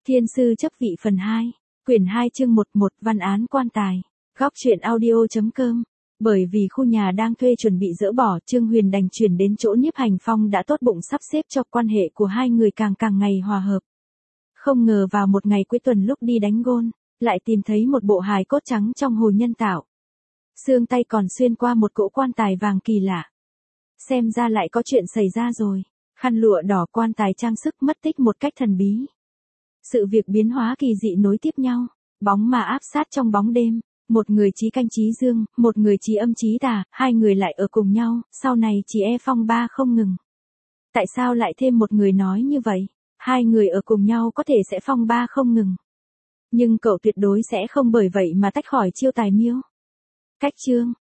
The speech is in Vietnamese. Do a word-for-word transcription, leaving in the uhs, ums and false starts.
Thiên sư chấp vị phần hai, quyển hai chương một một văn án quan tài, góc truyện audio.com. Bởi vì khu nhà đang thuê chuẩn bị dỡ bỏ, Trương Huyền đành chuyển đến chỗ Nhiếp Hành Phong đã tốt bụng sắp xếp cho quan hệ của hai người càng càng ngày hòa hợp. Không ngờ vào một ngày cuối tuần lúc đi đánh gôn, lại tìm thấy một bộ hài cốt trắng trong hồ nhân tạo. Xương tay còn xuyên qua một cỗ quan tài vàng kỳ lạ. Xem ra lại có chuyện xảy ra rồi. Khăn lụa đỏ quan tài trang sức mất tích một cách thần bí. Sự việc biến hóa kỳ dị nối tiếp nhau, bóng ma áp sát trong bóng đêm, một người chí canh chí dương, một người chí âm chí tà, hai người lại ở cùng nhau, sau này chỉ e phong ba không ngừng. Tại sao lại thêm một người nói như vậy? Hai người ở cùng nhau có thể sẽ phong ba không ngừng. Nhưng cậu tuyệt đối sẽ không bởi vậy mà tách khỏi Chiêu Tài Miêu. Cách chương,